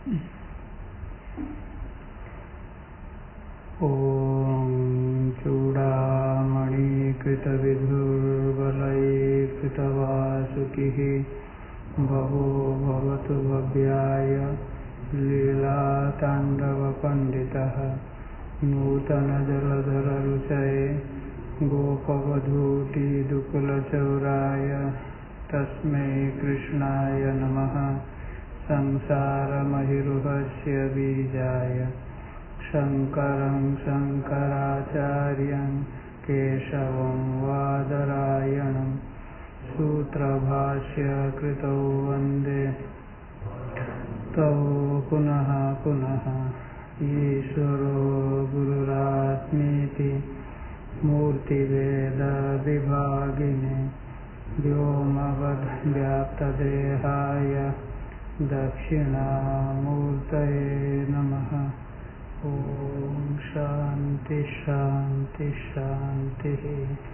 ॐ चूडामणिकृतविधुर्बलैकृतवासुकिः भवो भवतु भव्याय लीलाताण्डवपण्डितः नूतनजलधररुचये गोपवधूटिदुकुलचौराय तस्मै कृष्णाय नमः। संसारमहिरुहस्य बीजाय शङ्करं शङ्कराचार्यं केशवं वादरायणं सूत्रभाष्यकृतौ वन्दे तौ पुनः पुनः। ईश्वरो गुरुरात्मेति मूर्तिभेदविभागिने व्योमवद्व्याप्तदेहाय दक्षिणामूर्तये नमः। ॐ शान्ति शान्ति शान्तिः।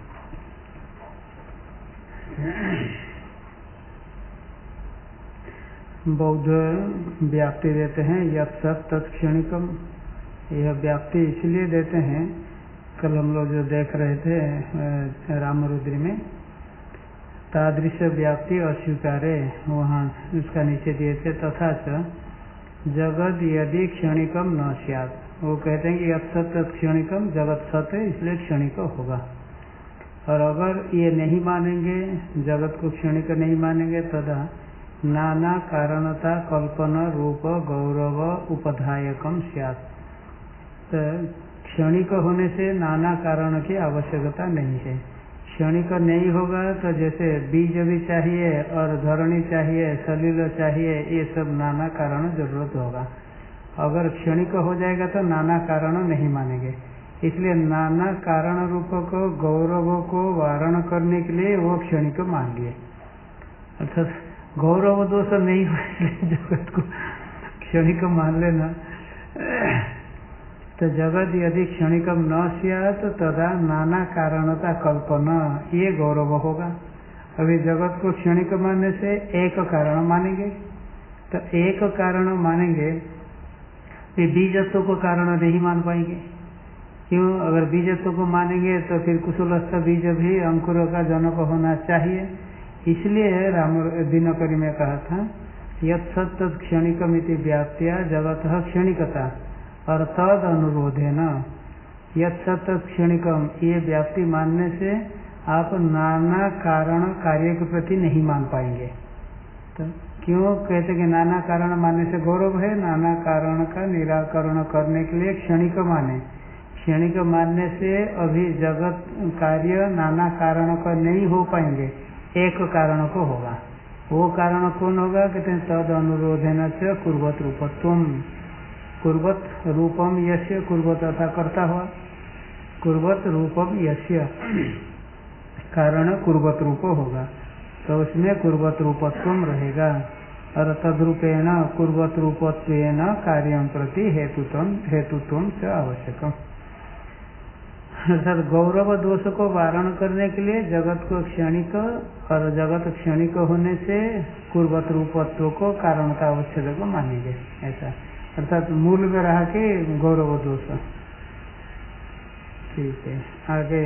बौद्ध व्याप्ति देते हैं यत् सत् तत्क्षणिकम। यह व्याप्ति इसलिए देते हैं, कल हम लोग जो देख रहे थे रामरुद्री में तादृश व्याप्ति अस्वीकारे, वहाँ उसका नीचे दिए थे तथा च जगत यदि क्षणिकम न स्यात्। वो कहते हैं कि यत् सत् तत्क्षणिकम, जगत सत है इसलिए क्षणिक होगा। और अगर ये नहीं मानेंगे, जगत को क्षणिक नहीं मानेंगे, तदा नाना कारणता कल्पना रूप गौरव उपधायकम स्यात्। तो क्षणिक होने से नाना कारण की आवश्यकता नहीं है। क्षणिक नहीं होगा तो जैसे बीज भी चाहिए और धरणी चाहिए, सलील चाहिए, ये सब नाना कारण जरूरत होगा। अगर क्षणिक हो जाएगा तो नाना कारण नहीं मानेंगे। इसलिए नाना कारण रूप को गौरव को वारण करने के लिए वो क्षणिक मान लिए। अर्थात गौरव दोष नहीं हो, जगत को क्षणिक मान लेना। तो जगत यदि क्षणिकम न स्यात् तदा नाना कारणता कल्पना, ये गौरव होगा। अभी जगत को क्षणिक मानने से एक कारण मानेंगे, तो एक कारण मानेंगे, ये बीजत्व को कारण नहीं मान पाएंगे। क्यों? अगर बीजत्व को मानेंगे तो फिर कुशलस्थ बीज भी अंकुर का जनक होना चाहिए। इसलिए राम दिनकरी में कहा था यत् सत् तत् क्षणिकमिति व्याप्त्या जगत क्षणिकता और तद अनुरोधे न यत् सत् तत् क्षणिकम, ये व्याप्ति मानने से आप नाना कारण कार्य के प्रति नहीं मान पाएंगे। तो क्यों कहते कि नाना कारण मानने से गौरव है? नाना कारण का निराकरण करने के लिए क्षणिक माने। क्षणिक मानने से अभी जगत कार्य नाना कारण का नहीं हो पाएंगे, एक कारण को होगा। वो कारण कौन होगा? कहते हैं तद अनुरोधेन च कुर्वत रूपत्वम। कुर्वत रूपम यस्य, कुर्वत अथा करता हुआ, कुर्वत रूपम यस्य, कारण कुर्वत रूप होगा तो उसमें कुर्वत रूपत्वम रहेगा। और तद्रूपेण कुर्वत रूपत्वेन कार्यं प्रति हेतुत्वम च आवश्यकम। अर्थात गौरव दोष को वारण करने के लिए जगत को क्षणिक, और जगत क्षणिक होने से कुर्वत रूपत्व को कारण का अवच्छेद को मानेंगे। ऐसा अर्थात मूल में रहा कि गौरव दोष। ठीक है, आगे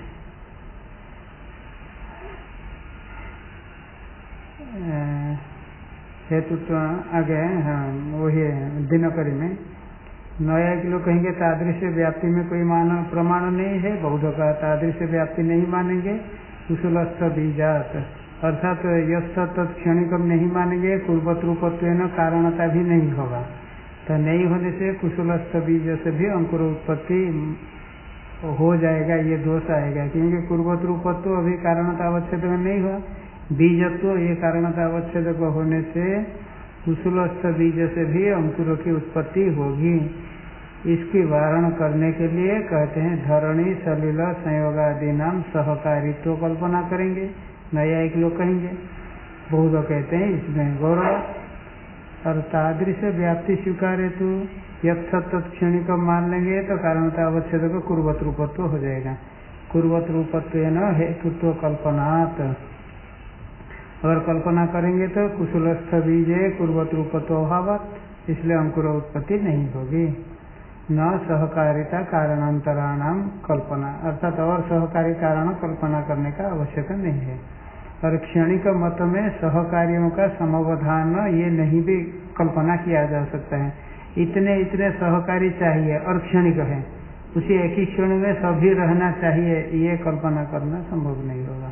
हेतुत्व आगे, हाँ वही दिनकरी में नया के लोग कहेंगे तादृश्य व्याप्ति में कोई प्रमाण नहीं है। बौद्ध का तादृश्य व्याप्ति नहीं मानेंगे। कुशलस्थ बीजात, अर्थात यत् तत् क्षणिकम नहीं मानेंगे। कुर्वत रूपत्वेन कारणता भी नहीं होगा, तो नहीं होने से कुशलस्थ बीज से भी अंकुर उत्पत्ति हो जाएगा, ये दोष आएगा। क्योंकि कुर्वत रूपत्व अभी कारणता अवच्छेद में नहीं हुआ, बीजत्व ये कारणता अवच्छेद होने से कुशलस्थ बीज से भी अंकुर की उत्पत्ति होगी। इसकी वारण करने के लिए कहते हैं धरणी सलिल संयोगादि नाम सहकारित्व कल्पना करेंगे। नया एक लोग कहेंगे, बौद्ध कहते हैं इसमें गौरव। और तादृश व्याप्ति स्वीकार हेतु यत् सत् क्षणिक मान लेंगे तो कारणता अवच्छेद को कुर्वत रूपत्व हो जाएगा। कुर्वत रूपत्वेन हेतुत्व कल्पनात्, अगर कल्पना करेंगे तो कुशलस्थ बीजे कुर्वत रूपत्व अभावत, इसलिए अंकुर उत्पत्ति नहीं होगी। न सहकारिता कारणांतराणाम कल्पना, अर्थात और सहकारी कारण कल्पना करने का आवश्यक नहीं है। और क्षणिक मत में सहकारियों का समवधान ये नहीं भी कल्पना किया जा सकता है। इतने इतने सहकारी चाहिए और क्षणिक है, उसी एक ही क्षण में सभी रहना चाहिए, ये कल्पना करना संभव नहीं होगा।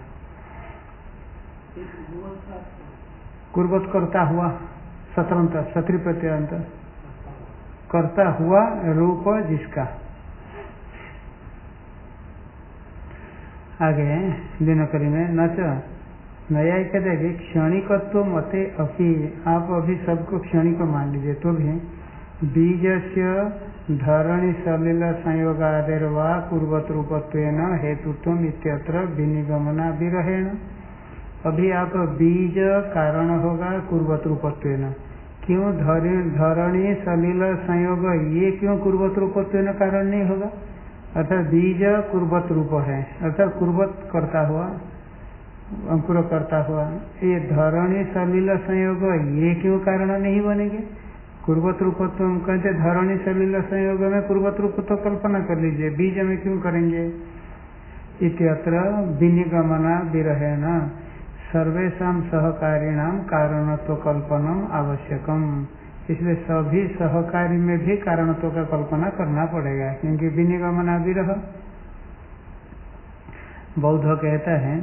कुर्वत करता हुआ सत्रंत सत्री प्रत्यंत करता हुआ रूप जिसका। आगे दिनकरी में नच नया कहते हैं क्षणिकत्व मते अपि, आप अभी सबको क्षणिक मान लीजिए तो भी बीज से धरणि सलिल संयोगादेर्वा कुर्वत रूपत्वेन हेतुत्वम इत्यत्र विनिगमना विरहेण। अभी आप बीज कारण होगा कुर्वत रूपत्वेन, क्यों धरणि सलिल संयोग ये क्यों कुर्वत रूपत्वेन कारण नहीं होगा? अर्थात बीज कुर्वत रूप है, अर्थात कुर्वत करता हुआ अंकुर करता हुआ, ये धरणि सलिल संयोग ये क्यों कारण नहीं बनेंगे? कुर्वत रूपत्व कहते धरणि सलिल संयोग में कुर्वत रूपत्व कल्पना कर लीजिए, बीज में क्यों करेंगे? इत्यत्र विनिगमना विरहेण सर्वेषां सहकारिणाम कारणत्व कल्पनम आवश्यकम। इसलिए सभी सहकारी में भी कारणत्व का कल्पना करना पड़ेगा, क्योंकि विनिगमना विरह। बौद्ध कहता है,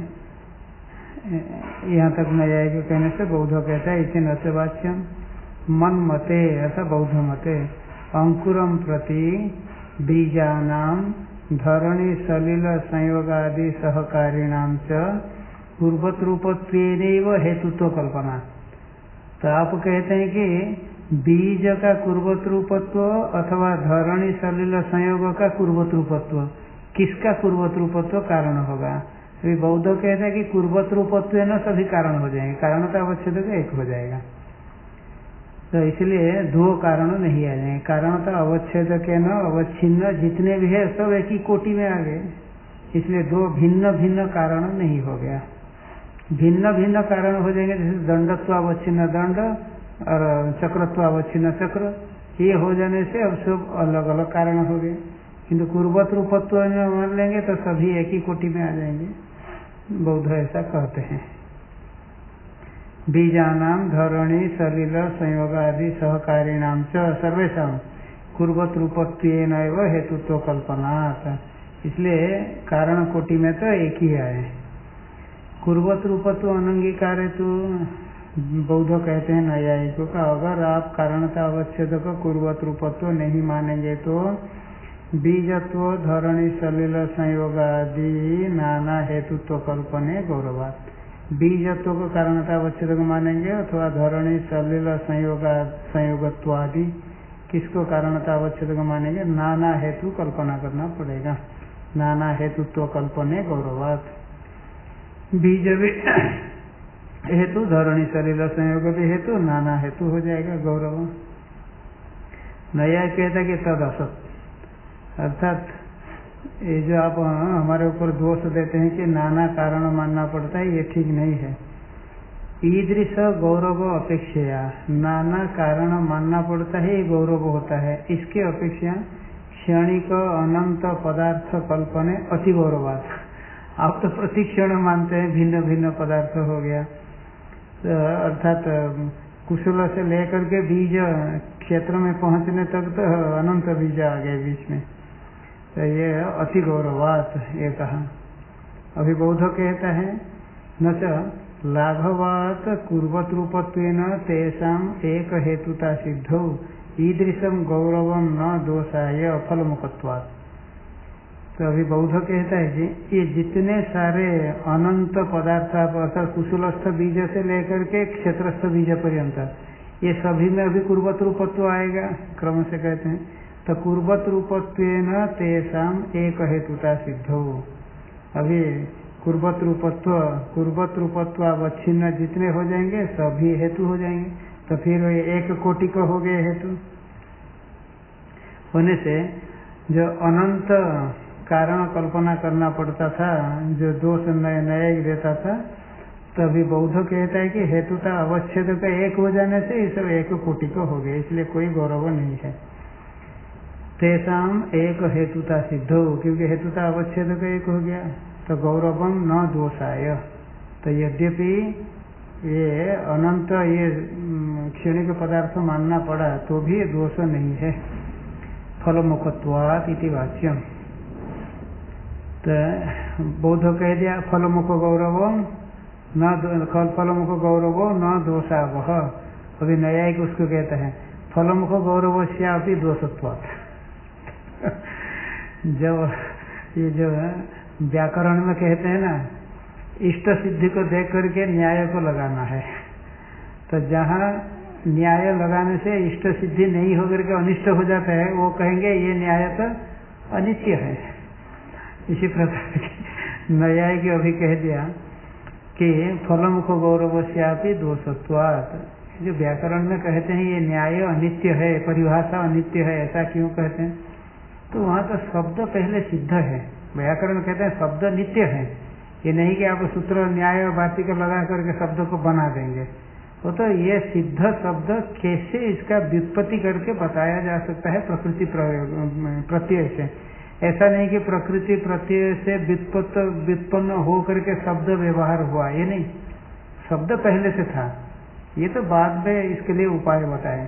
यहाँ तक न्यायिक कहने से बौद्ध कहता है इति न वाच्यम मन मते, ऐसा बौद्ध मते अंकुरम प्रति बीजानाम धरणि सलिल संयोगादि सहकारिणाम च पूर्वत रूपत्वेनैव हेतुत्व कल्पना। तो आप कहते हैं कि बीज का कुर्वत रूपत्व अथवा धरणि सलिल संयोग का कुर्वत रूपत्व, किसका कुर्वत रूपत्व कारण होगा? अभी बौद्ध कहता है कि कुर्वत रूपत्व न सभी कारण हो जाएंगे, कारण का अवच्छेद एक हो जाएगा, तो इसलिए दो कारण नहीं आ जाएंगे। कारण का अवच्छेद के न अवच्छिन्न जितने भी है सब एक ही कोटि में आ गए, इसलिए दो भिन्न भिन्न कारण नहीं हो गया। भिन्न भिन्न कारण हो जाएंगे, जैसे दंडत्वावच्छिन्न दंड और चक्रत्वावच्छिन्न चक्र, ये हो जाने से अब सब अलग अलग कारण हो गए। किंतु कुर्वत रूपत्व मान लेंगे तो सभी एक ही कोटि में आ जाएंगे, बौद्ध ऐसा कहते हैं। बीजानाम धरणि सलिल संयोगादि सहकारिणाम च सर्वेषां कुर्वत रूपत्वेनैव हेतुत्व कल्पनात्। इसलिए कारण कोटि में तो एक ही आए। कुर्वत रूपत्व अनंगीकार है तो बौद्ध कहते हैं न्यायिकों का, अगर आप कारणता अवच्छेद को कुर्वत रूपत्व नहीं मानेंगे तो बीजत्व धरणि सलिल संयोगादि नाना हेतुत्व कल्पने गौरवात्। बीजत्व को कारणता अवच्छेद को मानेंगे अथवा धरणि सलिल संयोगत्वादि किसको कारणता अवच्छेद को मानेंगे? नाना हेतु कल्पना करना पड़ेगा, नाना हेतुत्व कल्पने गौरवात्। बीज भी हेतु धरणि सलिल संयोग भी हेतु, नाना हेतु हो जाएगा गौरव। नया कहता कि तद असत, अर्थात ये जो आप हमारे ऊपर दोष देते हैं कि नाना कारण मानना पड़ता है, ये ठीक नहीं है। ईदृश गौरव अपेक्षा नाना कारण मानना पड़ता है, ये गौरव होता है। इसके अपेक्षा क्षणिक अनंत पदार्थ कल्पने अति गौरवात्। आप तो प्रतिक्षण मानते हैं भिन्न भिन्न पदार्थ हो गया, तो अर्थात कुशल से लेकर के बीज क्षेत्र में पहुंचने तक तो अनंत बीज आ गए बीच में, तो ये अति गौरवात ये कहा। अभी बौद्ध कहता है न च लाघवात कुर्वत रूपत्वेन तेषाम एक हेतुता सिद्धौ ईदृशम गौरवम न दोषाय अफलमुखत्वात्। तो अभी बौद्ध कहता है कि ये जितने सारे अनंत पदार्थ अर्थात कुशलस्थ बीज से लेकर के क्षेत्रस्थ बीज पर्यंत ये सभी में अभी कुर्वत रूपत्व आएगा, क्रम से कहते हैं। तो कुर्वत रूपत्वेन तेषाम एक हेतुता सिद्धौ। अभी कुर्वत रूपत्व अवच्छिन्न जितने हो जाएंगे सभी हेतु हो जाएंगे, तो फिर एक कोटि को हो गए हेतु होने से जो अनंत कारण कल्पना करना पड़ता था, जो दोष नया देता था, तभी बौद्ध कहता है कि हेतुता अवच्छेद का एक हो जाने से ये सब एक कोटि को हो गए, इसलिए कोई गौरव नहीं है। तेसाम एक हेतुता सिद्ध हो, क्योंकि हेतुता अवच्छेद का एक हो गया तो गौरवम न दोषाय। तो यद्यपि ये अनंत ये क्षणिक पदार्थ मानना पड़ा तो भी दोष नहीं है। फलमुखत्वात् इति वाच्यम। तो बौद्ध कह दिया फलमुख गौरव न फलमुख गौरव न दोषावह। अभी न्यायिक उसको कहते हैं फलमुख गौरव से अभी दोषत्वात्। जब ये जो व्याकरण में कहते हैं ना इष्ट सिद्धि को देख करके न्याय को लगाना है, तो जहाँ न्याय लगाने से इष्ट सिद्धि नहीं होकर के अनिष्ट हो जाता है वो कहेंगे ये न्याय तो अनित्य है। इसी प्रकार न्याय की अभी कह दिया कि फलमुख गौरव श्यापि दोषत्वात्। जो व्याकरण में कहते हैं ये न्याय अनित्य है, परिभाषा अनित्य है, ऐसा क्यों कहते हैं? तो वहाँ तो शब्द पहले सिद्ध है। व्याकरण कहते हैं शब्द नित्य है, ये नहीं कि आप सूत्र न्याय और वार्तिक लगा करके शब्द को बना देंगे। वो तो ये सिद्ध शब्द कैसे इसका व्युत्पत्ति करके बताया जा सकता है प्रकृति प्रत्यय से। ऐसा नहीं कि प्रकृति प्रत्यय से व्युत्पन्न हो करके शब्द व्यवहार हुआ, ये नहीं, शब्द पहले से था, ये तो बाद में इसके लिए उपाय बताए।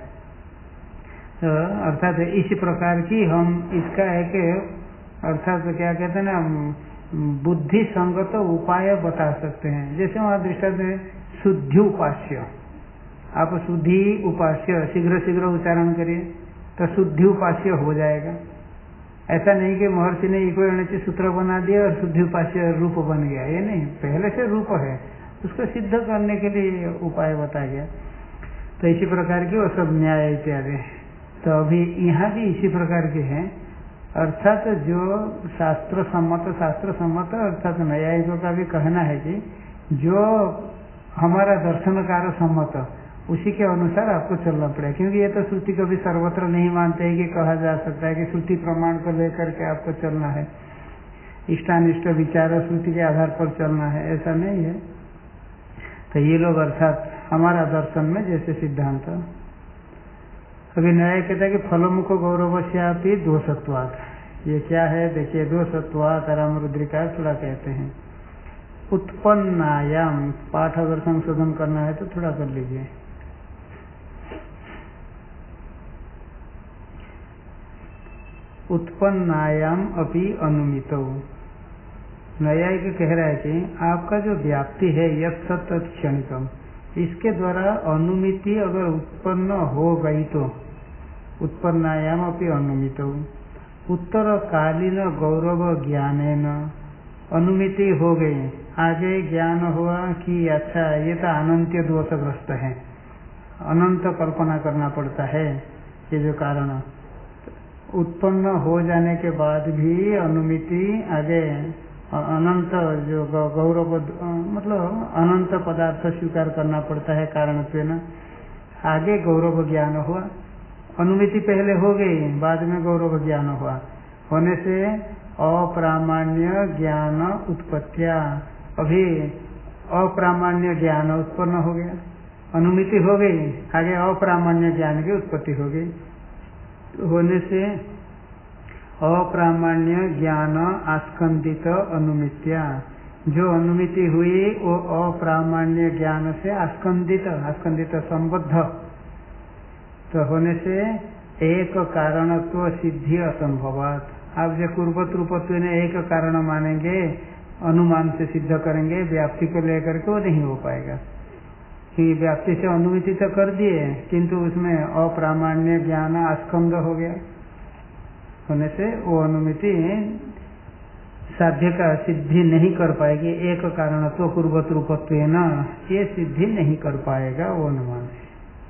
तो अर्थात इसी प्रकार की हम इसका एक अर्थात क्या कहते हैं ना बुद्धि संगत उपाय बता सकते हैं। जैसे वहाँ दृष्टांत में शुद्धि उपास्य, आप शुद्धि उपास्य शीघ्र शीघ्र उच्चारण करिए तो शुद्धि उपास्य हो जाएगा। ऐसा नहीं कि महर्षि ने इको सूत्र बना दिया और शुद्धि उपास्य रूप बन गया, ये नहीं, पहले से रूप है, उसको सिद्ध करने के लिए उपाय बताया गया। तो इसी प्रकार की वो सब न्याय इत्यादि। तो अभी यहाँ भी इसी प्रकार के हैं, अर्थात जो शास्त्र सम्मत अर्थात न्यायिकों का भी कहना है कि जो हमारा दर्शनकार सम्मत उसी के अनुसार आपको चलना पड़ेगा, क्योंकि ये तो श्रुति को भी सर्वत्र नहीं मानते हैं कि कहा जा सकता है कि श्रुति प्रमाण को लेकर के आपको चलना है, इष्टानिष्ट विचार श्रुति के आधार पर चलना है, ऐसा नहीं है। तो ये लोग अर्थात हमारा दर्शन में जैसे सिद्धांत। अभी न्याय कहता है कि फलमुख गौरवस्यापि दोषत्वात्। ये क्या है देखिए, दोषत्वात् रामरुद्रिका थोड़ा कहते हैं उत्पन्नायाम। पाठ अगर संशोधन करना है तो थोड़ा कर लीजिए। उत्पन्नायाम अपि अनुमितो। न्यायिक कह रहा है कि आपका जो व्याप्ति है यत् तत् क्षणिकम, इसके द्वारा अनुमिति अगर उत्पन्न हो गई तो उत्पन्नायाम अपि अनुमितो। उत्तरकालीन गौरव ज्ञानेन अनुमिति हो गई, आगे ज्ञान हुआ कि अच्छा ये तो अनंत्य दोषग्रस्त है, अनंत कल्पना करना पड़ता है, ये जो कारण उत्पन्न हो जाने के बाद भी अनुमिति आगे अनंत जो गौरव मतलब अनंत पदार्थ स्वीकार करना पड़ता है कारणत्वेन। आगे गौरव ज्ञान हुआ, अनुमिति पहले हो गई, बाद में गौरव ज्ञान हुआ, होने से अप्रामाण्य ज्ञान उत्पत्तिया। अभी अप्रामाण्य ज्ञान उत्पन्न हो गया, अनुमिति हो गई, आगे अप्रामाण्य ज्ञान की उत्पत्ति हो गई, होने से अप्रामाण्य ज्ञान आस्कंदित अनुमित्या। जो अनुमिति हुई वो अप्रामाण्य ज्ञान से आस्कंदित संबद्ध तो होने से एक कारणत्व सिद्धि असंभवात। आप जो पूर्वत रूपत्व ने एक कारण मानेंगे, अनुमान से सिद्ध करेंगे, व्याप्ति को लेकर के वो नहीं हो पाएगा कि व्याप्ति से अनुमिति तो कर दिए किंतु उसमें अप्रामाण्य ज्ञान आस्कंद हो गया, होने से वो अनुमिति साध्य का सिद्धि नहीं कर पाएगी। एक कारणत्व पूर्वत रूपत्व न ये सिद्धि नहीं कर पाएगा वो अनुमान है।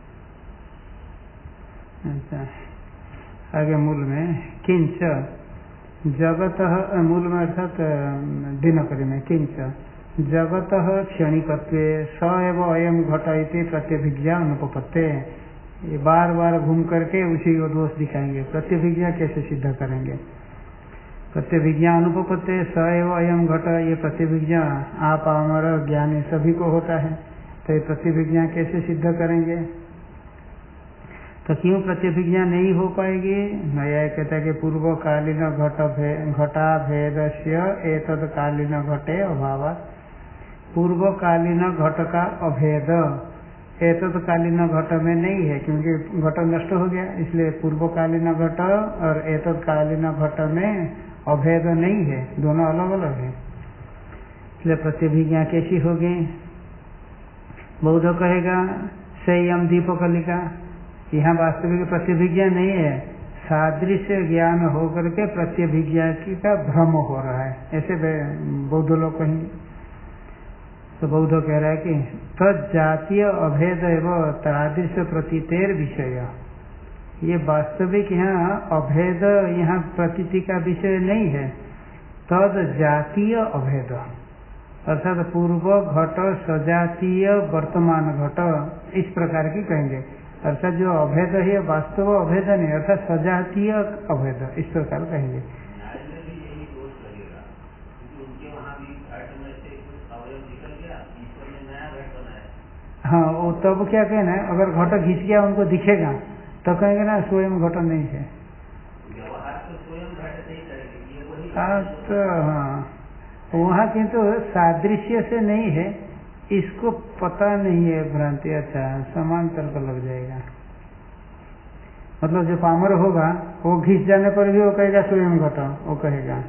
अच्छा, आगे मूल में किंच जगत, मूल में अर्थात दिनकरी में किंच जगत क्षणिकत्वे स एव अयम घट इति प्रत्यभिज्ञा अनुपपत्ते। ये बार बार घूम करके उसी को दोष दिखाएंगे, प्रत्यभिज्ञा कैसे सिद्ध करेंगे। प्रत्यभिज्ञा अनुपपत्ति स एव अयम घट, ये प्रत्यभिज्ञा आप हमारा ज्ञानी सभी को होता है, तो ये प्रत्यभिज्ञा कैसे सिद्ध करेंगे? तो क्यों प्रत्यभिज्ञा नहीं हो पाएगी? नया कहता है कि पूर्वकालीन घटा भेदस्य एतत्कालीन घटे अभाव। पूर्वकालीन घट का अभेद एतत्कालीन घट में नहीं है, क्योंकि घट नष्ट हो गया, इसलिए पूर्वकालीन घट और एतत्कालीन घट में अभेद नहीं है, दोनों अलग अलग है। इसलिए प्रत्यभिज्ञा कैसी होगी? बौद्ध कहेगा संयम दीपकलिका, यहाँ वास्तविक प्रत्यभिज्ञा नहीं है, सादृश्य ज्ञान होकर के प्रत्यभिज्ञा का भ्रम हो रहा है, ऐसे बौद्ध लोग कहेंगे। तो बौद्ध कह रहा है कि तजातीय अभेद एवं तादृश्य प्रतीतेर विषय, ये वास्तविक यहाँ अभेद यहाँ प्रतीति का विषय नहीं है, तद जातीय अभेद, अर्थात पूर्व घट सजातीय वर्तमान घट, इस प्रकार की कहेंगे। अर्थात जो अभेद है वास्तव अभेद नहीं, अर्थात सजातीय अभेद, इस प्रकार कहेंगे। हाँ, वो तब क्या कहना है, अगर घट घिस गया उनको दिखेगा तो कहेंगे ना स्वयं घट नहीं है। तो हाँ, वहाँ किंतु सादृश्य से नहीं है, इसको पता नहीं है, भ्रांति। अच्छा, समांतर को लग जाएगा, मतलब जो पामर होगा वो घिस जाने पर भी वो कहेगा स्वयं घट, वो कहेगा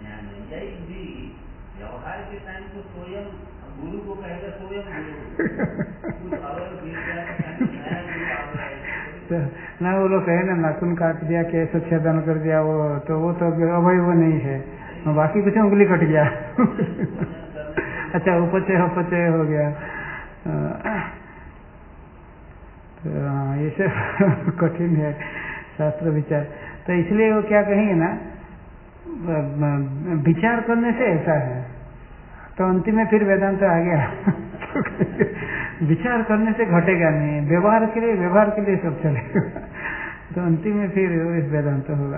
ना, वो लोग कहे ना नाखून काट दिया, केस छेदन कर दिया, वो तो अभय वो नहीं है, बाकी कुछ उंगली कट गया अच्छा, उपचय अपचय हो गया, तो ये सब कठिन है शास्त्र विचार। तो इसलिए वो क्या कहेंगे ना, विचार करने से ऐसा है, तो अंतिम में फिर वेदांत आ गया विचार करने से घटेगा नहीं, व्यवहार के लिए सब चलेगा तो अंतिम में फिर वेदांत होगा।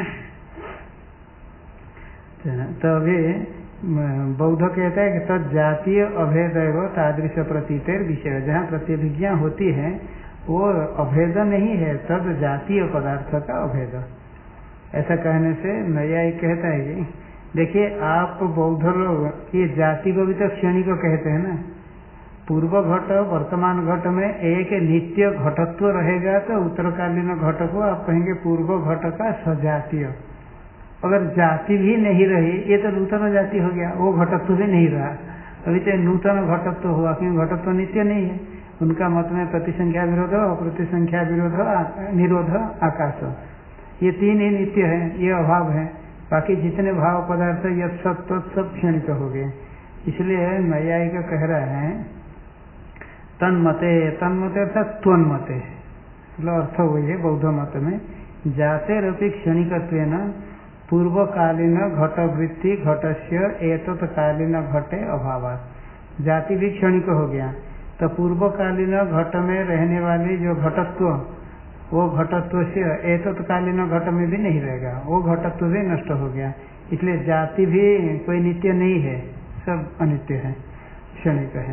तो अभी बौद्ध कहता है कि तद जातीय अभेद एवं तादृश प्रतीतेर विषय, जहाँ प्रत्यभिज्ञा होती है वो अभेद नहीं है, तद जातीय पदार्थ का अभेद। ऐसा कहने से न्यायिक कहता है कि देखिए, आप बौद्ध लोग ये जाति को भी तो क्षणिक को कहते हैं ना, पूर्व घट वर्तमान घट में एक नित्य घटत्व रहेगा, तो उत्तरकालीन घट को आप कहेंगे पूर्व घट का सजातीय। अगर जाति भी नहीं रही, ये तो नूतन जाति हो गया, वो घटत्व भी नहीं रहा, अभी तो नूतन घटत्व हुआ, क्योंकि घटत्व नित्य नहीं है। उनका मत में प्रतिसंख्या विरोध, अप्रतिसंख्या विरोध, निरोध, आकाश, ये तीन ही नित्य है, ये अभाव है। बाकी जितने भाव पदार्थ ये सब क्षणिक हो गए। इसलिए न्यायिक कह रहा है तन्मते अर्थात त्वन्मते, मतलब अर्थ वही है बौद्ध मत में, जाते रूपी क्षणिकत्वेन पूर्वकालीन घट वृत्ति घटस्य एतत्कालीन घटे अभावात्। जाति भी क्षणिक हो गया, तो पूर्वकालीन घट में रहने वाली जो घटत्व, वो घटत्व से एतत्कालीन घट में भी नहीं रहेगा, वो घटत्व भी नष्ट हो गया। इसलिए जाति भी कोई नित्य नहीं है, सब अनित्य है, क्षणिक है।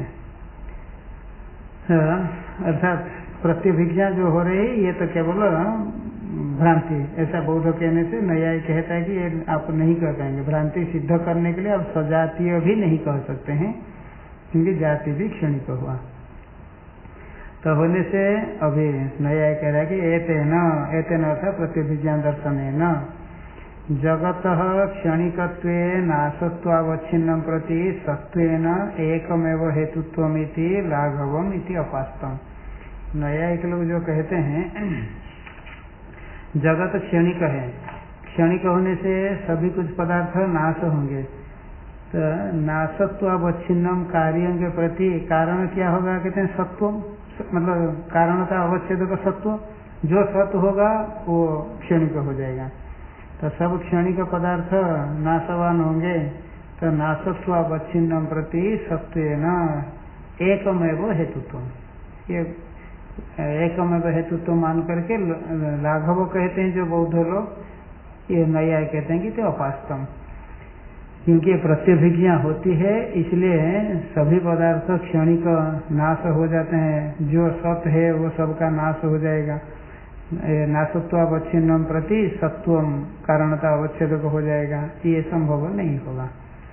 अर्थात प्रत्यभिज्ञा जो हो रही है ये तो केवल भ्रांति, ऐसा बौद्ध कहने से न्याय कहता है कि ये आप नहीं कह पाएंगे। भ्रांति सिद्ध करने के लिए आप सजातीय भी नहीं कह सकते हैं, क्योंकि जाति भी क्षणिक हुआ। तो होने से अभी न्याय कह रहा है कि एतेन अर्थात प्रत्यभिज्ञा दर्शनेन जगत क्षणिकत्वे नाशत्वावच्छिन्नं प्रति सत्वेन एकमेव हेतुत्वमिति लाघवम इति अपास्तम। न्यायिक लोग जो कहते हैं जगत क्षणिक है, क्षणिक होने से सभी कुछ पदार्थ नाश होंगे, तो नाशत्वावच्छिन्नम कार्यों के प्रति कारण क्या होगा, कहते हैं सत्व, मतलब कारणता अवच्छेद का सत्व, जो सत्व होगा वो क्षणिक हो जाएगा। तो सब क्षणिक पदार्थ नाशवान होंगे, तो नाशत्वावच्छिन्नम प्रति सत्वेन एकमेव हेतुत्व, ये एकमेव हेतुत्व मान करके लाघव कहते हैं जो बौद्ध लोग, ये नया कहते हैं कि तो अपास्तम, क्योंकि प्रत्यभिज्ञा होती है इसलिए सभी पदार्थ क्षणिक नाश हो जाते हैं। जो सत है वो सबका नाश हो जाएगा। नाशत्वावच्छिन्नम प्रति सत्वम कारणता अवच्छेद हो जाएगा, ये संभव नहीं होगा।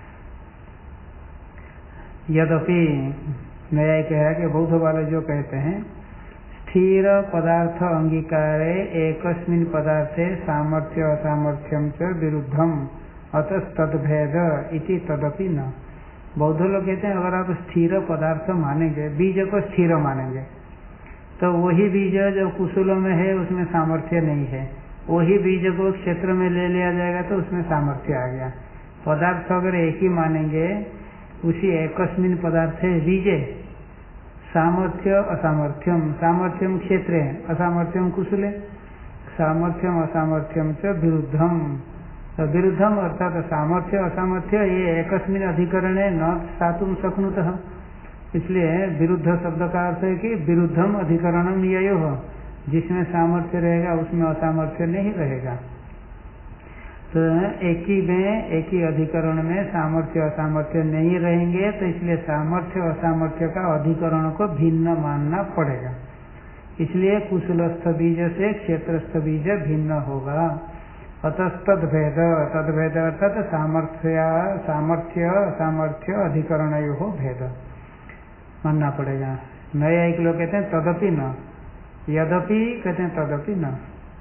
यद्यपि नया कहा कि बौद्ध वाले जो कहते हैं स्थिर पदार्थ अंगीकारे एकस्मिन् पदार्थे सामर्थ्य असामर्थ्यम च विरुद्धम अतः तद्भेद इति तदपि न। बौद्ध लोग कहते हैं अगर आप स्थिर पदार्थ मानेंगे, बीज को स्थिर मानेंगे, तो वही बीज जो कुशल में है उसमें सामर्थ्य नहीं है, वही बीज को क्षेत्र में ले लिया जाएगा तो उसमें सामर्थ्य आ गया। पदार्थ अगर एक ही मानेंगे, उसी एकस्मिन् पदार्थे बीजे सामर्थ्य असामर्थ्यम, सामर्थ्यम क्षेत्रे असामर्थ्यम कुशले, सामर्थ्यम असामर्थ्यम च विरुद्धम। तो विरुद्धम अर्थात सामर्थ्य असामर्थ्य ये एकस्मिन् अधिकरणे न स्थातुं शक्नुतः, इसलिए विरुद्ध शब्द का अर्थ है कि विरुद्धम अधिकरणम ययोः, जिसमें सामर्थ्य रहेगा उसमें असामर्थ्य नहीं रहेगा। तो एक ही में एक ही अधिकरण में सामर्थ्य असामर्थ्य नहीं रहेंगे, तो इसलिए सामर्थ्य असामर्थ्य का अधिकरण को भिन्न मानना पड़ेगा। इसलिए कुशलस्थ बीज से क्षेत्रस्थ बीज भिन्न होगा। अतः तद्भेद, तद्भेद अर्थात सामर्थ्य असामर्थ्य अधिकरणयोः भेद मानना पड़ेगा। नए एक लोग कहते हैं तदपि न, यद्यपि कहते हैं तदपि न।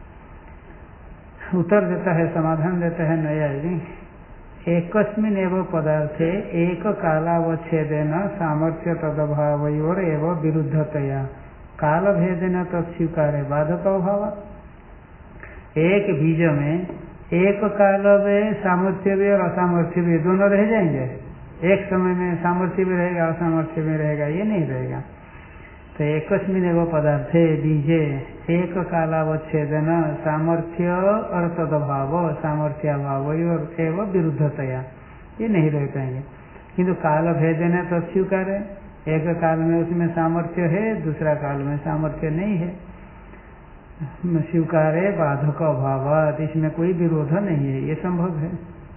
उत्तर देता है, समाधान देता है नया, एकस्मिन् एव पदार्थे एक कालावच्छेदेन सामर्थ्य तदभावयोर एव विरुद्धतया काल भेदेन तत्स्वीकारे बाधक अभाव। एक बीज में एक काल में सामर्थ्य भी और असामर्थ्य भी दोनों रह जाएंगे। एक समय में सामर्थ्य भी रहेगा, असामर्थ्य भी रहेगा, ये नहीं रहेगा। तो एकस्मिन् एव पदार्थे बीजे एक कालावच्छेदन सामर्थ्य और तदभाव सामर्थ्याभाव और एवं विरुद्धतया, ये नहीं रह पाएंगे। किंतु काल भेदन तत्स्वीकार है, एक काल में उसमें सामर्थ्य है, दूसरा काल में सामर्थ्य नहीं है, स्वीकार है बाधक अभाव, इसमें कोई विरोध नहीं है, ये संभव है।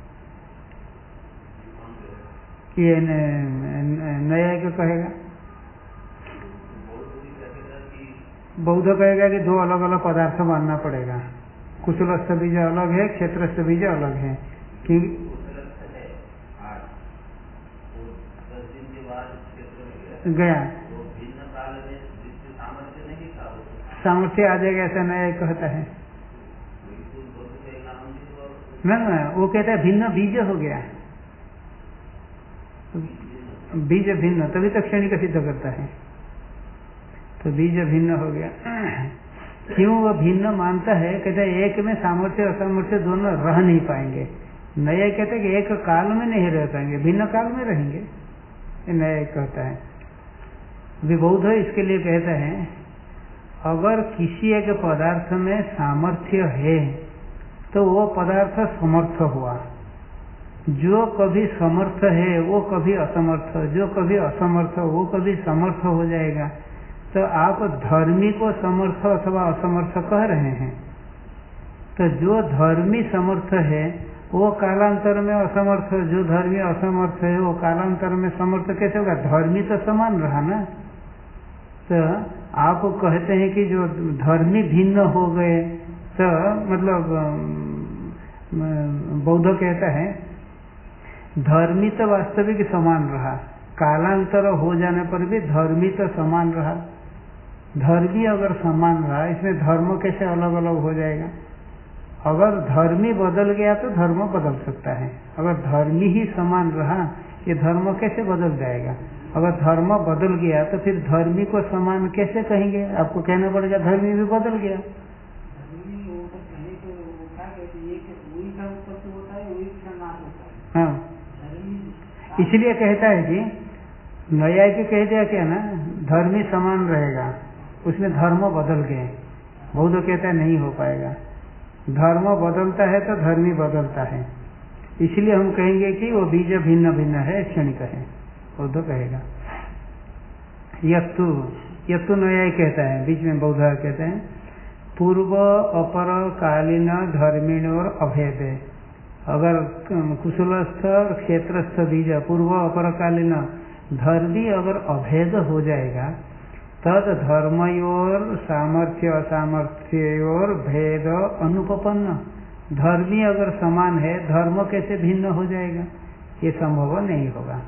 ये नया क्या कहेगा? बौद्ध कहेगा कि दो अलग अलग पदार्थ मानना पड़ेगा, कुशलस्थ बीज अलग है, क्षेत्रस्थ बीज अलग है। कि गया सामर्थ्य आ जाएगा, ऐसा नया कहता है ना। वो कहता है भिन्न बीज हो गया, बीज भिन्न, तभी तक क्षणिक सिद्ध करता है। तो बीज भिन्न हो गया। क्यों वह भिन्न मानता है? कहते हैं एक में सामर्थ्य असामर्थ्य दोनों रह नहीं पाएंगे। नया कहते हैं कि एक काल में नहीं रह पाएंगे, भिन्न काल में रहेंगे, ये नया कहता है। विबौद्ध इसके लिए कहता है अगर किसी एक पदार्थ में सामर्थ्य है तो वो पदार्थ समर्थ हुआ, जो कभी समर्थ है वो कभी असमर्थ, जो कभी असमर्थ वो कभी समर्थ हो जाएगा। तो आप धर्मी को समर्थ अथवा असमर्थ कह रहे हैं, तो जो धर्मी समर्थ है वो कालांतर में असमर्थ, जो धर्मी असमर्थ है वो कालांतर में समर्थ कैसे होगा? धर्मी तो समान रहा ना। तो आप कहते हैं कि जो धर्मी भिन्न हो गए, तो मतलब बौद्ध कहता है धर्मी तो वास्तविक समान रहा, कालांतर हो जाने पर भी धर्मी तो समान रहा। धर्मी अगर समान रहा, इसमें धर्म कैसे अलग अलग हो जाएगा? अगर धर्मी बदल गया तो धर्म बदल सकता है, अगर धर्मी ही समान रहा ये धर्म कैसे बदल जाएगा? अगर धर्म बदल गया तो फिर धर्मी को समान कैसे कहेंगे? आपको कहना पड़ेगा धर्मी भी बदल गया। हाँ, इसलिए कहता है कि नया की कह दिया क्या ना, धर्मी समान रहेगा, उसमें धर्म बदल गए। बौद्ध कहता है नहीं हो पाएगा, धर्म बदलता है तो धर्मी बदलता है, इसलिए हम कहेंगे कि वो बीज भिन्न भिन्न है, क्षणिक है, बौद्ध कहेगा। यत्तु नया कहता है, बीच में बौद्ध कहते हैं पूर्व अपर कालीन धर्मिणोर अभेद है। अगर कुशलस्थ और क्षेत्रस्थ बीज पूर्व अपर कालीन धर्मी अगर अभेद हो जाएगा तद धर्मयोर सामर्थ्य असामर्थ्योर भेद अनुपपन्न। धर्मी अगर समान है धर्म कैसे भिन्न हो जाएगा, ये संभव नहीं होगा।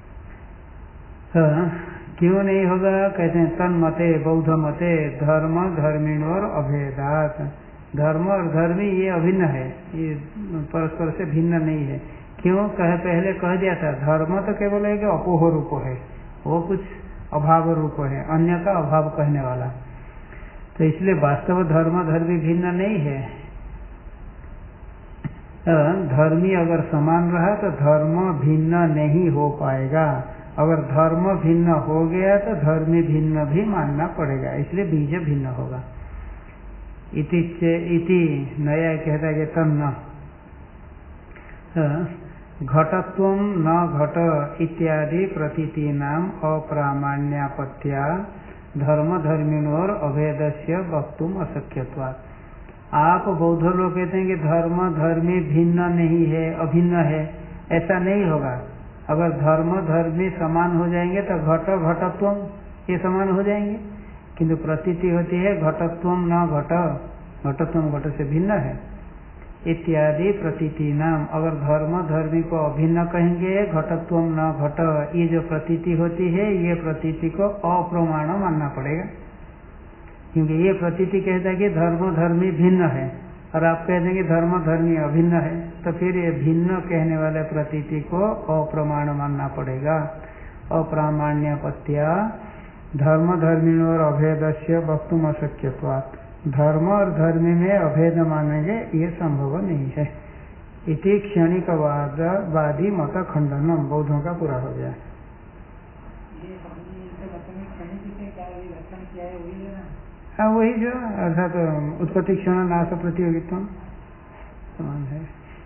क्यों नहीं होगा, कहते हैं तन्मते बौद्ध मते धर्म धर्मिणोर अभेदात। धर्म और धर्मी ये अभिन्न है, ये परस्पर से भिन्न नहीं है। क्यों पहले कह दिया था धर्म तो केवल एक अपोह रूप है, वो कुछ अभाव रूप है, अन्य का अभाव कहने वाला। तो इसलिए वास्तव धर्म धर्मी भिन्न नहीं है। धर्मी अगर समान रहा तो धर्म भिन्न नहीं हो पाएगा। अगर धर्म भिन्न हो गया तो धर्मी भिन्न भी मानना पड़ेगा, इसलिए बीज भिन्न होगा। इति नया कहता है कि तन्न घटत्वं न घट इत्यादि प्रतीतीनाम अप्रामाण्यापत्या धर्म धर्मिणोर अभेदस्य वक्तुम अशक्यत्वात्। आप बौद्ध लोग कहते हैं कि धर्म धर्मी भिन्न नहीं है, अभिन्न है, ऐसा नहीं होगा। अगर धर्म धर्मी समान हो जाएंगे तो घट घटत्वम ये समान हो जाएंगे, किंतु प्रतीति होती है घटत्वम न घट, घटत्वम घट से भिन्न है। इत्यादि प्रतीति नाम, अगर धर्म धर्मी को अभिन्न कहेंगे घटत्वम न घट, ये जो प्रतीति होती है ये प्रतीति को अप्रमाण मानना पड़ेगा, क्योंकि ये प्रतीति कहता है कि धर्म धर्मी भिन्न है और आप कह देंगे धर्म धर्मी अभिन्न है, तो फिर ये भिन्न कहने वाले प्रतीति को अप्रमाण मानना पड़ेगा। अप्रामाण्यपत्या धर्म धर्मिणोर अभेदस्य वक्तुम अशक्यत्वात्। धर्म और धर्मी में अभेद मानेंगे ये संभव नहीं है। इति क्षणिकवादी मत खंडनम, बौद्धों का पूरा हो गया। हाँ वही जो अर्थात उत्पत्ति क्षण नाश प्रतियोगित्व समान है।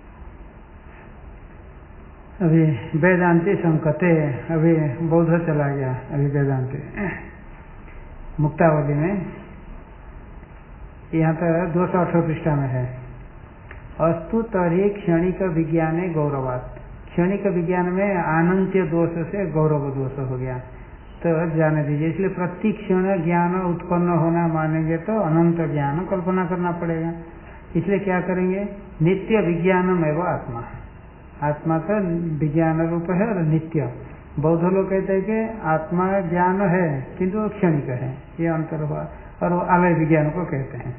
अभी वेदांति संकते, अभी बौद्ध चला गया, अभी वेदांति मुक्तावली में यहाँ पर 218 पृष्ठा में है। अस्तु तर्हि क्षणिक विज्ञाने गौरवात्। क्षणिक विज्ञान में अनंत्य दोष से गौरव दोष हो गया, तो जाने दीजिए। इसलिए प्रति क्षण ज्ञान उत्पन्न होना मानेंगे तो अनंत ज्ञान कल्पना करना पड़ेगा। इसलिए क्या करेंगे, नित्य विज्ञानम एवं आत्मा। आत्मा तो विज्ञान रूप है और नित्य। बौद्ध लोग कहते हैं कि आत्मा ज्ञान है किंतु वो क्षणिक है, ये अंतर हुआ, और वो आलय विज्ञान को कहते हैं।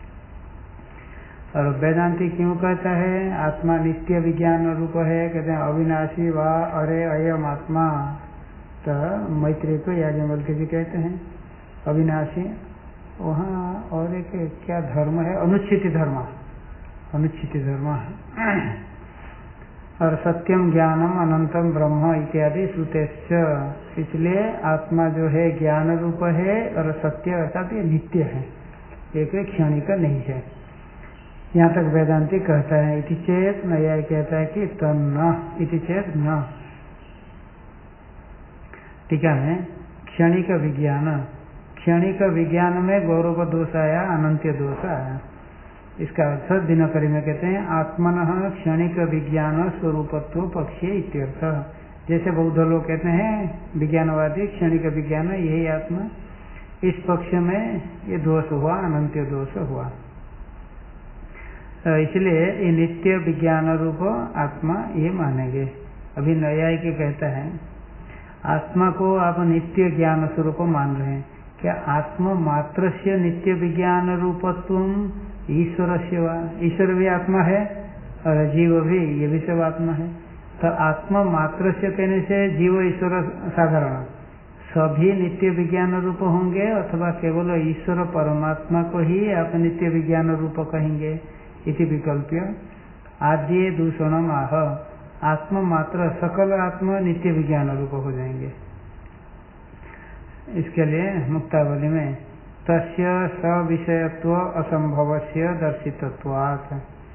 और वेदांति क्यों कहता है आत्मा नित्य विज्ञान रूप है, कहते हैं अविनाशी वा अरे अयम आत्मा। तो मैत्री को याज्ञवल्क्य जी कहते हैं अविनाशी। वहाँ और एक क्या धर्म है, अनुच्छित धर्म, अनुच्छित धर्म है। और सत्यम ज्ञानम अनंतम ब्रह्म इत्यादि श्रुतेश्च। इसलिए आत्मा जो है ज्ञान रूप है और सत्य अर्थात ये नित्य है, एक क्षणिक नहीं है। यहाँ तक वेदांति कहता है। इति चेत नया कहता है कि तन्न, इति चेत न। टीका है क्षणिक विज्ञान, क्षणिक विज्ञान में गौरव दोष आया, अनंत्य दोष आया। इसका अर्थ दिनकरी में कहते हैं आत्मनः क्षणिक विज्ञान स्वरूपत्व पक्षी इत्यर्थ। जैसे बौद्ध लोग कहते हैं विज्ञानवादी क्षणिक विज्ञान यही आत्मा, इस पक्ष में ये दोष हुआ, अनंत्य दोष हुआ। इसलिए ये नित्य विज्ञान रूप आत्मा ये मानेंगे। अभी न्यायिक कहता है आत्मा को आप नित्य ज्ञान स्वरूप मान रहे हैं, क्या आत्मा मात्र से नित्य विज्ञान रूपत्व ईश्वर से वा, ईश्वर भी आत्मा है और जीव भी, ये भी सब आत्मा है। तो आत्मा मात्र से कहने से जीव ईश्वर साधारण सभी नित्य विज्ञान रूप होंगे, अथवा केवल ईश्वर परमात्मा को ही आप नित्य विज्ञान रूप कहेंगे। इति विकल्प्य आद्य दूषणम आह, आत्मा मात्र सकल आत्मा नित्य विज्ञान रूप हो जाएंगे। इसके लिए मुक्तावली में तस्य सविषयत्व असंभवस्य दर्शितत्वात्,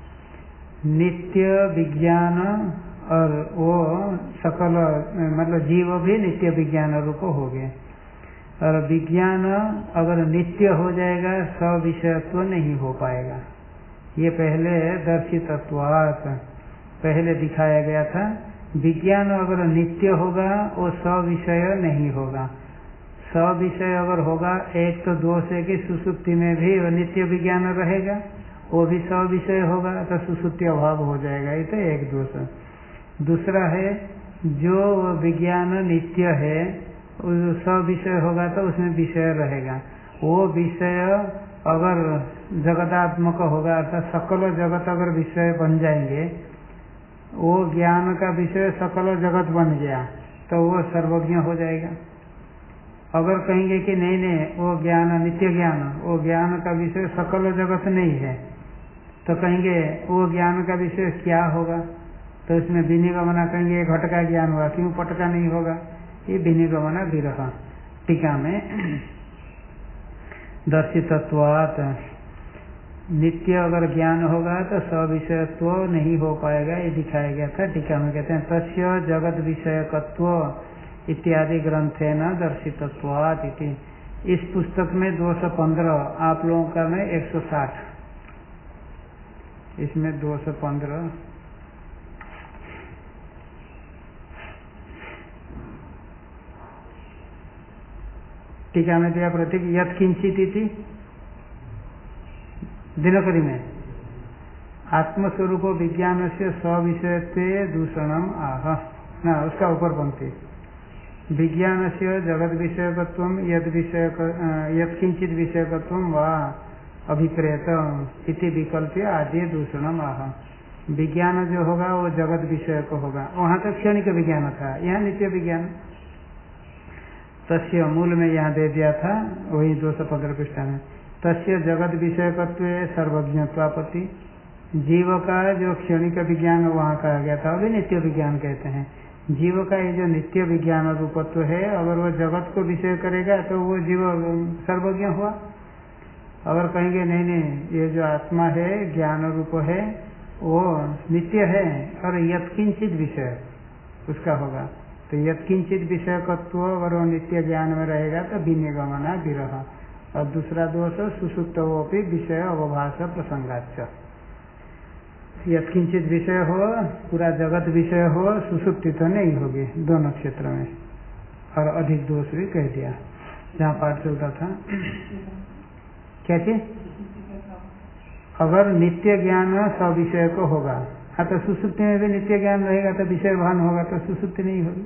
नित्य विज्ञान और वो सकल मतलब जीव भी नित्य विज्ञान रूप हो गए। और विज्ञान अगर नित्य हो जाएगा सविषयत्व नहीं हो पाएगा। ये पहले दर्शितत्वात् पहले दिखाया गया था। विज्ञान अगर नित्य होगा वो सविषय नहीं होगा। सविषय अगर होगा, एक तो दोष है कि सुसुप्ति में भी नित्य विज्ञान रहेगा, वो भी सविषय होगा तो सुसुप्ति अभाव हो जाएगा, ये तो एक दोष। दूसरा है जो विज्ञान नित्य है सविषय होगा तो उसमें विषय रहेगा। वो विषय अगर जगदात्मक होगा अर्थात सकल जगत अगर विषय बन जाएंगे, वो ज्ञान का विषय सकल जगत बन गया तो वो सर्वज्ञ हो जाएगा। अगर कहेंगे कि नहीं नहीं वो ज्ञान नित्य ज्ञान, वो ज्ञान का विषय सकल जगत नहीं है, तो कहेंगे वो ज्ञान का विषय क्या होगा, तो इसमें विनिगमना कहेंगे घट का ज्ञान हुआ, क्यों पट का नहीं होगा, ये विनिगमना विरह। टीका में दर्शितत्वात् नित्य अगर ज्ञान होगा तो सविषयत्व नहीं हो पाएगा, ये दिखाया गया था। टीका में कहते हैं तस्य जगत विषयकत्व इत्यादि ग्रंथे न दर्शितत्वात् इति। इस पुस्तक में 215, आप लोगों का में 160, इसमें 215। टीका में दिया प्रतीक यत् किंचित इति। दिनकरी में आत्मस्वरूप विज्ञान से सविषयत्वे दूषणम आह ना, उसका ऊपर पंक्ति विज्ञान से जगत विषयकत्वम यत् किंचित विषयकत्वम वा अभिप्रेत इति विकल्प आदि दूषणम आह। विज्ञान जो होगा वो जगत विषय को होगा, वहां तक क्षणिक विज्ञान था, यहाँ नित्य विज्ञान। तस्य मूल में यहाँ दे दिया था, वही 215 पृष्ठ में तस्य जगत विषयकत्व सर्वज्ञत्वापत्ति। जीव का जो क्षणिक विज्ञान वहाँ कहा गया था, अभी नित्य विज्ञान कहते हैं। जीव का ये जो नित्य विज्ञान रूपत्व है, अगर वो जगत को विषय करेगा तो वो जीव सर्वज्ञ हुआ। अगर कहेंगे नहीं नहीं ये जो आत्मा है ज्ञान रूप है वो नित्य है और यत्किंचित विषय उसका होगा, तो यत्किंचित विषयकत्व अगर वो नित्य ज्ञान में रहेगा तो विनिगमना विरह। और दूसरा दोष सुसुप्तवोपि विषय अवभाष प्रसंगाच। यत्किंचित विषय हो, पूरा जगत विषय हो, सुसुप्ति तो नहीं होगी दोनों क्षेत्र में। और अधिक दोष भी कह दिया जहाँ पाठ चलता था। क्या चीज? अगर नित्य ज्ञान सविषय को होगा, हाँ तो सुसुप्ति में भी नित्य ज्ञान रहेगा तो विषय भान होगा तो सुसुप्ति नहीं होगी।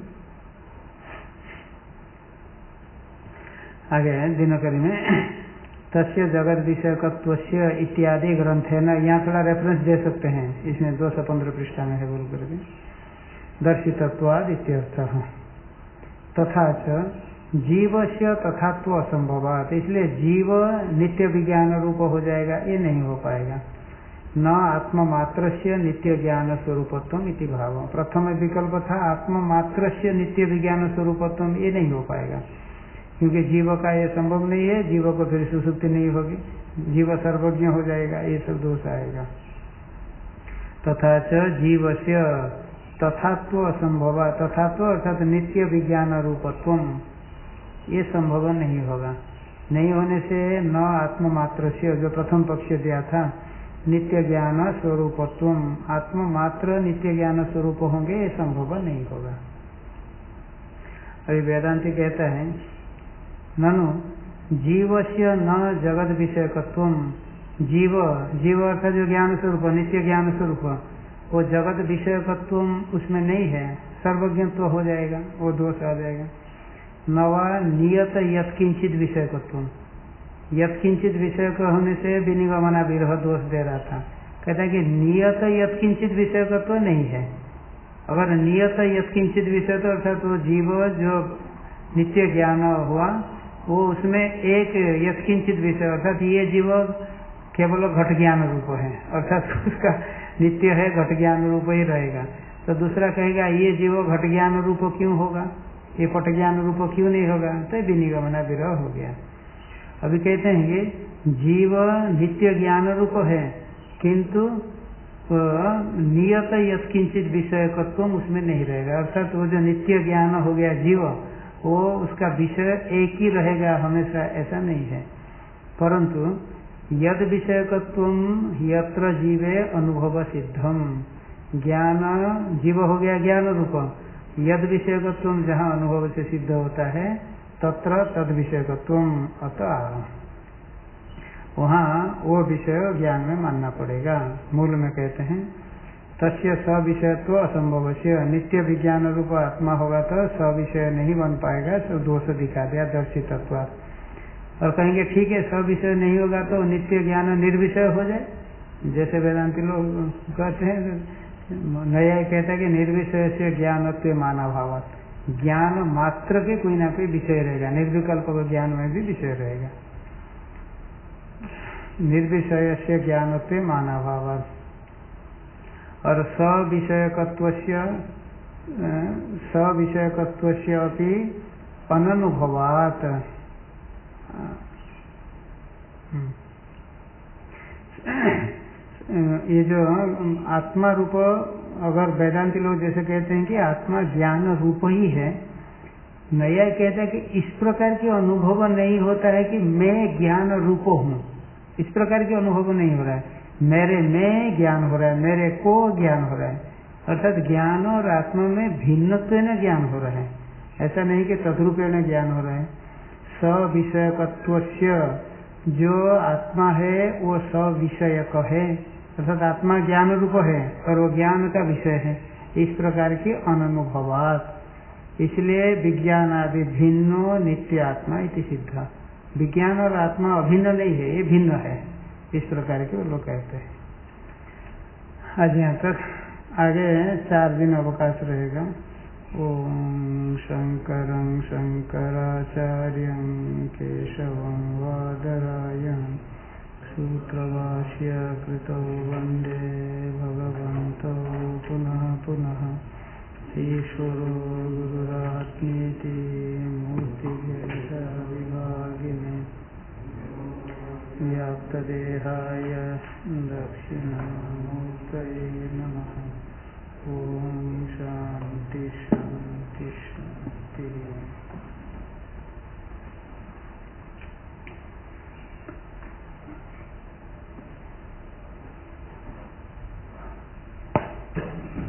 आगे दिनकरी में तस्य जगत विषयकत्वस्य इत्यादि ग्रंथे न, यहाँ थोड़ा रेफरेंस दे सकते हैं, इसमें 215 पृष्ठा में है बोल करके दर्शितत्वाद इत्यर्थः। तथा च जीवस्य तथात्व असंभवात्, इसलिए जीव नित्य विज्ञान रूप हो जाएगा, ये नहीं हो पाएगा। न आत्ममात्रस्य नित्य ज्ञान स्वरूपत्वम इति भाव। प्रथम विकल्प था आत्ममात्रस्य नित्य विज्ञान स्वरूपत्वम, ये नहीं हो पाएगा क्योंकि जीव का ये संभव नहीं है, जीव को फिर सुसुप्ति नहीं होगी, जीव सर्वज्ञ हो जाएगा, ये सब दोष आएगा। तथा च जीवस्य तथात्व असंभव, तथात्व अर्थात नित्य विज्ञान रूपत्वम, ये संभव नहीं होगा। नहीं होने से न आत्ममात्र से, जो प्रथम पक्ष दिया था नित्य ज्ञान स्वरूपत्वम, आत्ममात्र नित्य ज्ञान स्वरूप होंगे, ये संभव नहीं होगा। अभी वेदांति कहता है ननु जीवस्य न जगत विषयकत्वम, जीव अर्थात जो ज्ञान स्वरूप नित्य ज्ञान स्वरूप, वो जगत विषयकत्वम उसमें नहीं है, सर्वज्ञत्व हो जाएगा, वो दोष आ जाएगा। नवा नियत यत्किंचित विषयकत्वम, यत्किंचित विषय का होने से विनिगमना विरह दोष दे रहा था। कहता है कि नियत यत्किंचित विषयकत्व नहीं है। अगर नियत यत्किंचित विषय तो अर्थात वो जीव जो नित्य ज्ञान हुआ वो उसमें एक यत्किंचित विषय, अर्थात ये जीव केवल घट ज्ञान रूप है, अर्थात उसका नित्य है, घट ज्ञान रूप ही रहेगा। तो दूसरा कहेगा ये जीव घट ज्ञान रूप क्यों होगा, ये पट ज्ञान रूप क्यों नहीं होगा, तो विनिगमना विरह हो गया। अभी कहते हैं कि जीव नित्य ज्ञान रूप है किंतु नियत यत्किंचित विषयकत्व उसमें नहीं रहेगा, अर्थात वो जो नित्य ज्ञान हो गया जीव वो उसका विषय एक ही रहेगा हमेशा, ऐसा नहीं है। परंतु यद विषयकत्वम यत्र जीवे अनुभव सिद्धम, ज्ञान जीव हो गया ज्ञान रूप, यद विषयकत्वम जहाँ अनुभव से सिद्ध होता है तत्र तद विषयकत्वम, अतः वहाँ वो विषय ज्ञान में मानना पड़ेगा। मूल में कहते हैं तस्य सविषयत्व असंभव से, नित्य विज्ञान रूप आत्मा होगा तो सविषय नहीं बन पाएगा, सब दोष दिखा दिया दर्शितत्वात्। और कहेंगे ठीक है सविषय नहीं होगा तो नित्य ज्ञान निर्विषय हो जाए, जैसे वेदांति लोग कहते हैं। नया कहता है कि निर्विषय से ज्ञानत्व माना भावात्, ज्ञान मात्र के कोई ना कोई विषय रहेगा, निर्विकल्प ज्ञान में भी विषय रहेगा। निर्विषय से ज्ञानत्व माना भावात् और सविषयकत्वस्य अपि अननुभवात्। ये जो आत्मा रूप, अगर वेदांति लोग जैसे कहते हैं कि आत्मा ज्ञान रूप ही है, नया कहता है कि इस प्रकार के अनुभव नहीं होता है कि मैं ज्ञान रूप हूँ, इस प्रकार के अनुभव नहीं हो रहा है। मेरे में ज्ञान हो रहा है, मेरे को ज्ञान हो रहा है, अर्थात ज्ञान और आत्मा में भिन्नत्व न ज्ञान हो रहा है, ऐसा नहीं कि तद्रूपेण ज्ञान हो रहा है। सविषयकत्वस्य, जो आत्मा है वो सविषयक है, अर्थात आत्मा ज्ञान रूप है और वो ज्ञान का विषय है, इस प्रकार की अननुभवात्। इसलिए विज्ञान आदि भिन्नो नित्य आत्मा इति सिद्ध, विज्ञान और आत्मा अभिन्न नहीं है, ये भिन्न है, इस प्रकार के वो लोग कहते हैं। आज यहाँ तक, आगे 4 दिन अवकाश रहेगा। ओम शंकरं शंकराचार्यं केशवं वादरायणं सूत्रभाष्य कृतौ वन्दे भगवन्तौ पुनः पुनः। ईश्वरो गुरुरात्मेति मूर्तिभेदविभागिने व्याप्तदेहाय दक्षिणामूर्तये नमः। ओम शांति शांति शांति।